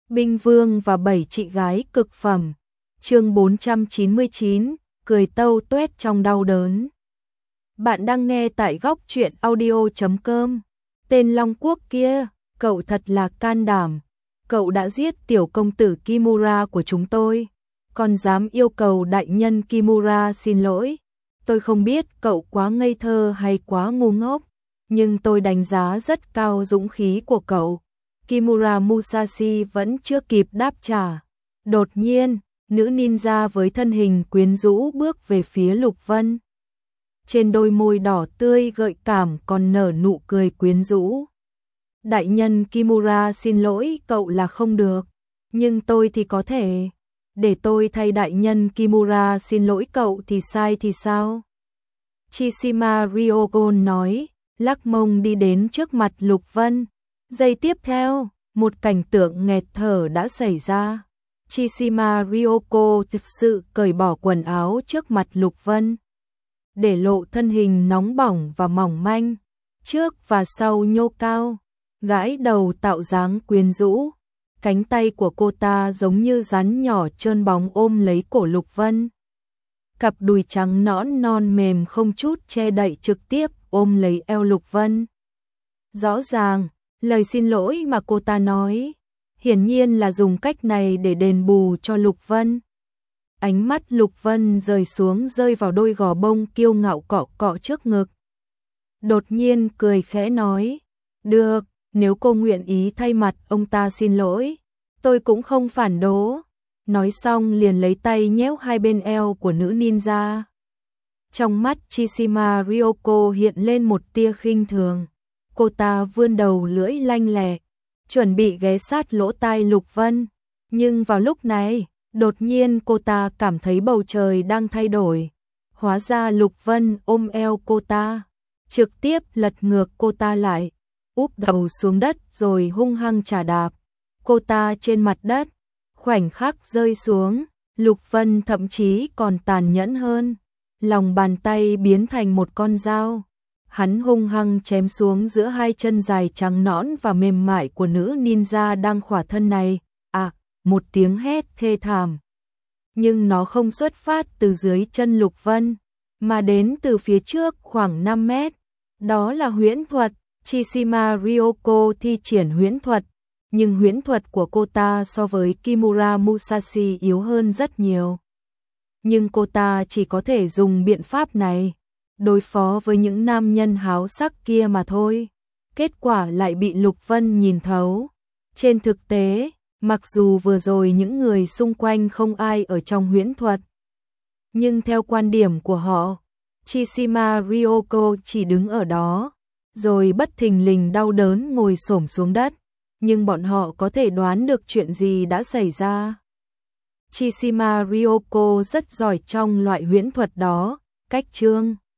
Binh Vương và 7 chị gái cực phẩm. Chương 499, cười tâu tuét trong đau đớn. Bạn đang nghe tại góc truyện audio.com. Tên Long Quốc kia, cậu thật là can đảm. Cậu đã giết tiểu công tử Kimura của chúng tôi, còn dám yêu cầu đại nhân Kimura xin lỗi. Tôi không biết cậu quá ngây thơ hay quá ngu ngốc, nhưng tôi đánh giá rất cao dũng khí của cậu. Kimura Musashi vẫn chưa kịp đáp trả. Đột nhiên, nữ ninja với thân hình quyến rũ bước về phía Lục Vân. Trên đôi môi đỏ tươi gợi cảm còn nở nụ cười quyến rũ. Đại nhân Kimura xin lỗi cậu là không được, nhưng tôi thì có thể. Để tôi thay đại nhân Kimura xin lỗi cậu thì sai thì sao? Chishima Ryogon nói, lắc mông đi đến trước mặt Lục Vân. Giây tiếp theo, một cảnh tượng nghẹt thở đã xảy ra. Chishima Ryoko thực sự cởi bỏ quần áo trước mặt Lục Vân, để lộ thân hình nóng bỏng và mỏng manh, trước và sau nhô cao, gãi đầu tạo dáng quyến rũ. Cánh tay của cô ta giống như rắn nhỏ trơn bóng ôm lấy cổ Lục Vân. Cặp đùi trắng nõn non mềm không chút che đậy trực tiếp ôm lấy eo Lục Vân. Rõ ràng, lời xin lỗi mà cô ta nói, hiển nhiên là dùng cách này để đền bù cho Lục Vân. Ánh mắt Lục Vân rơi xuống rơi vào đôi gò bông kiêu ngạo cọ cọ trước ngực. Đột nhiên cười khẽ nói, được, nếu cô nguyện ý thay mặt ông ta xin lỗi, tôi cũng không phản đối. Nói xong liền lấy tay nhéo hai bên eo của nữ ninja. Trong mắt Chishima Ryoko hiện lên một tia khinh thường. Cô ta vươn đầu lưỡi lanh lẹ, chuẩn bị ghé sát lỗ tai Lục Vân. Nhưng vào lúc này, đột nhiên cô ta cảm thấy bầu trời đang thay đổi. Hóa ra Lục Vân ôm eo cô ta, trực tiếp lật ngược cô ta lại, úp đầu xuống đất rồi hung hăng chà đạp cô ta trên mặt đất. Khoảnh khắc rơi xuống, Lục Vân thậm chí còn tàn nhẫn hơn. Lòng bàn tay biến thành một con dao. Hắn hung hăng chém xuống giữa hai chân dài trắng nõn và mềm mại của nữ ninja đang khỏa thân này. À, một tiếng hét thê thảm. Nhưng nó không xuất phát từ dưới chân Lục Vân, mà đến từ phía trước khoảng 5 mét. Đó là huyễn thuật. Chishima Ryoko thi triển huyễn thuật, nhưng huyễn thuật của cô ta so với Kimura Musashi yếu hơn rất nhiều. Nhưng cô ta chỉ có thể dùng biện pháp này đối phó với những nam nhân háo sắc kia mà thôi. Kết quả lại bị Lục Vân nhìn thấu. Trên thực tế, mặc dù vừa rồi những người xung quanh không ai ở trong huyễn thuật, nhưng theo quan điểm của họ, Chishima Ryoko chỉ đứng ở đó, rồi bất thình lình đau đớn ngồi xổm xuống đất. Nhưng bọn họ có thể đoán được chuyện gì đã xảy ra. Chishima Ryoko rất giỏi trong loại huyễn thuật đó, cách chương